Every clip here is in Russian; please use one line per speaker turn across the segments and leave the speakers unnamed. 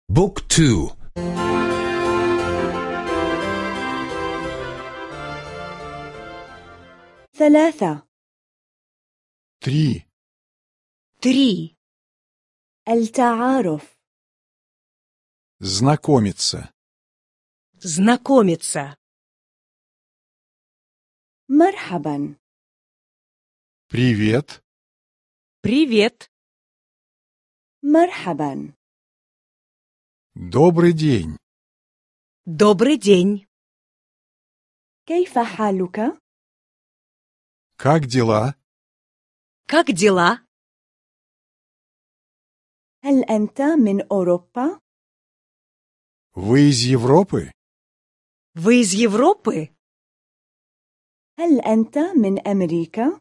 بوك تو.
3.
Три.
التعارف.
Знакомиться.
Знакомиться.
مرحبا.
Привет.
Привет.
مرحبا.
Добрый день.
Добрый день.
كيف حالك؟
Как дела?
Как дела?
هل أنت من أوروبا؟
Вы из Европы?
Вы из Европы?
هل أنت من أمريكا؟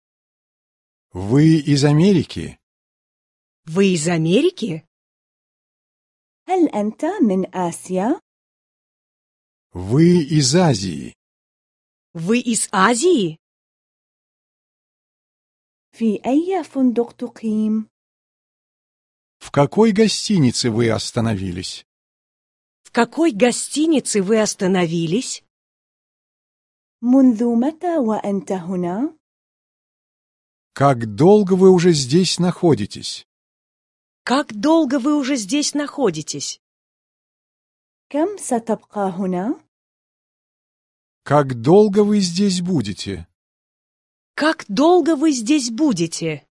Вы из Америки?
Вы из Америки?
هل أنت من آسيا؟
Вы из Азии?
Вы из Азии?
في أي فندق تقيم؟
В какой гостинице вы остановились?
В какой гостинице вы остановились?
منذ متى وأنت هنا؟
Как долго вы уже здесь находитесь?
Как долго вы уже здесь находитесь?
كم ستبقى هنا؟
Как долго вы здесь будете?
Как долго вы здесь будете?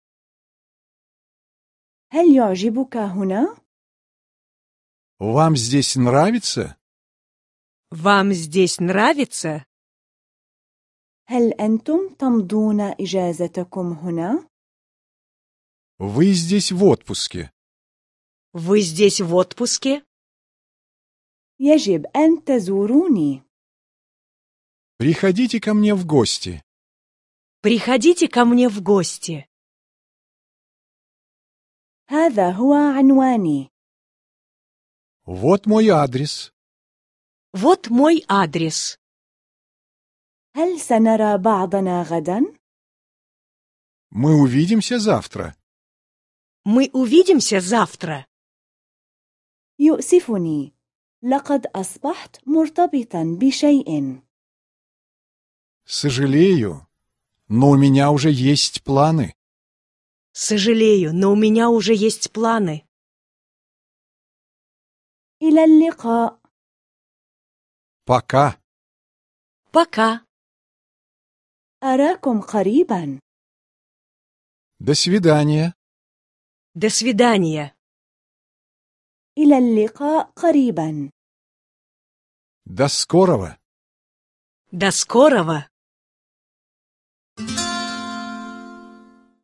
هل يعجبك هنا؟
Вам здесь нравится?
Вам здесь нравится?
هل أنتم تمضون إجازتكم هنا؟
Вы здесь в отпуске.
Вы здесь в отпуске?
يجب أن تزوروني.
Приходите ко мне в гости.
Приходите ко мне в гости.
هذا هو عنواني.
Вот мой адрес.
Вот мой адрес.
هل سنرى بعضنا غدا؟
Мы увидимся завтра.
Мы увидимся завтра.
يؤسفني. لقد أصبحت مرتبطا بشيء.
Сожалею, но у меня уже есть планы.
Сожалею, но у меня уже есть планы.
إلى اللقاء.
Пока.
Пока.
أراكم قريبا.
До свидания.
До свидания.
إلى اللقاء قريبا.
До скорого.
До скорого.